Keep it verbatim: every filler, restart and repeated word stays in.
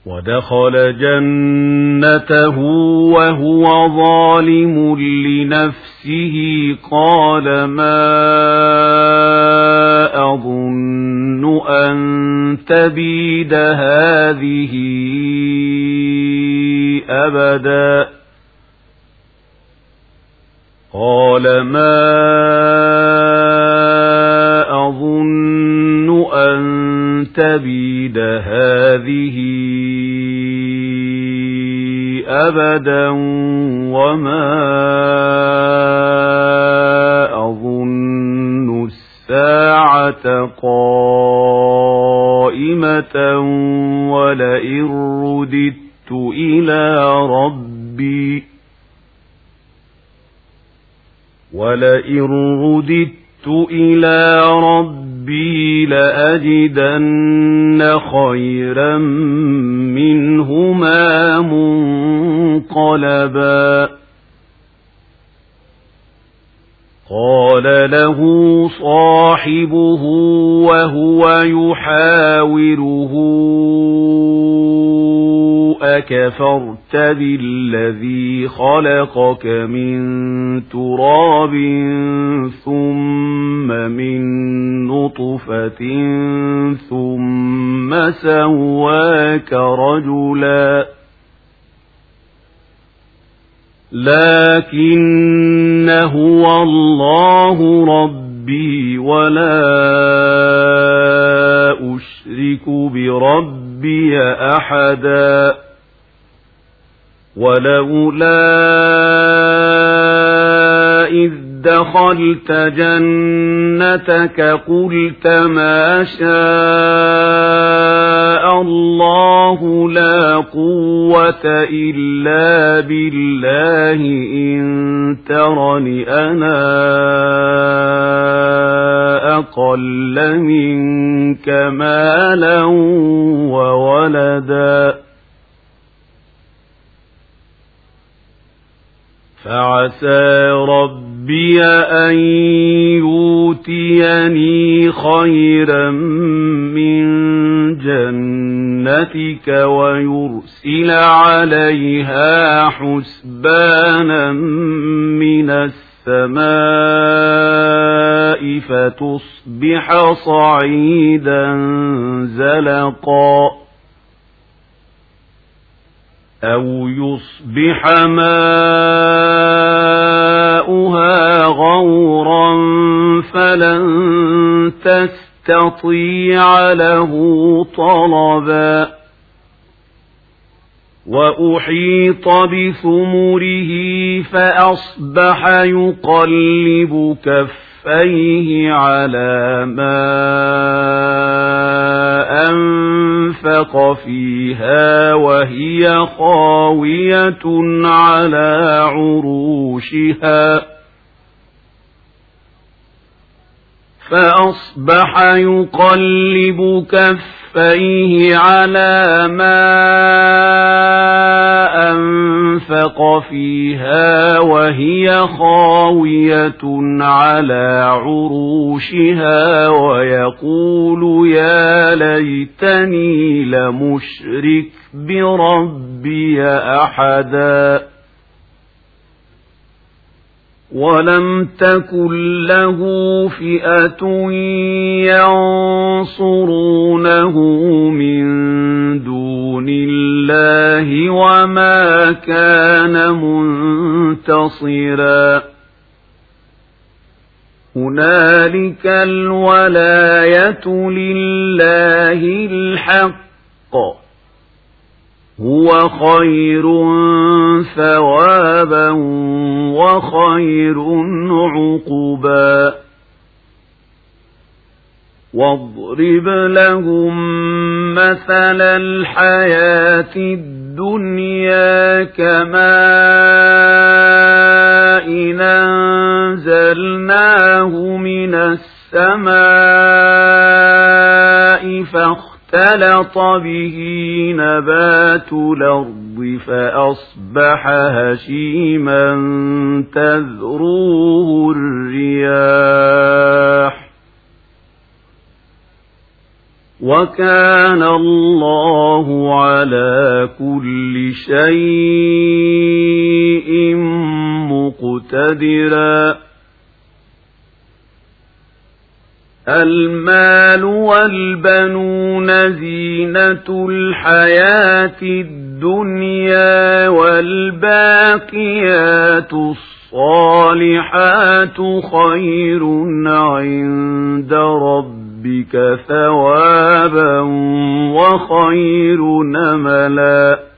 ودخل جنته وهو ظالم لنفسه قال ما أظن أن تبيد هذه أبدا قال ما أظن أن تبيد هذه أبدا وما أظن الساعة قائمة ولئن رددت إلى ربي ولئن رددت إلى ربي لأجدن خيرا منهما منقلبا قال له صاحبه وهو يحاوره أكفرت بالذي خلقك من تراب ثم من نطفة ثم سواك رجلا لكن هو الله ربي ولا أشرك بربي أحدا ولولا إذ دخلت جنتك قلت ما شاء الله لا قوة إلا بالله إن ترني أنا أقل منك مالا وولدا فعسى ربي أن يؤتيني خيرا من جنتك ويرسل عليها حسبانا من السماء فتصبح صعيدا زلقا أو يصبح ماؤها غورا فلن تستطيع له طلبا وأحيط بثمره فأصبح يقلب كفيه على ما أنفق فيها وهي خاوية على عروشها فأصبح يقلب كفيه على ما أنفق فيها وهي خاوية على عروشها ويقول يا ليتني لمشرك بربي أحدا ولم تكن له فئة ينصرونه من دون الله وما كان منتصرا هنالك الولاية لله الحق هو خير ثوابا وخير عقبا واضرب لهم مثل الحياة الدنيا كماء أنزلناه من السماء فاختلط اختلط به نبات الأرض فأصبح هشيما تذروه الرياح وكان الله على كل شيء مقتدرا المال والبنون زينة الحياة الدنيا والباقيات الصالحات خير عند ربك ثوابا وخير نملا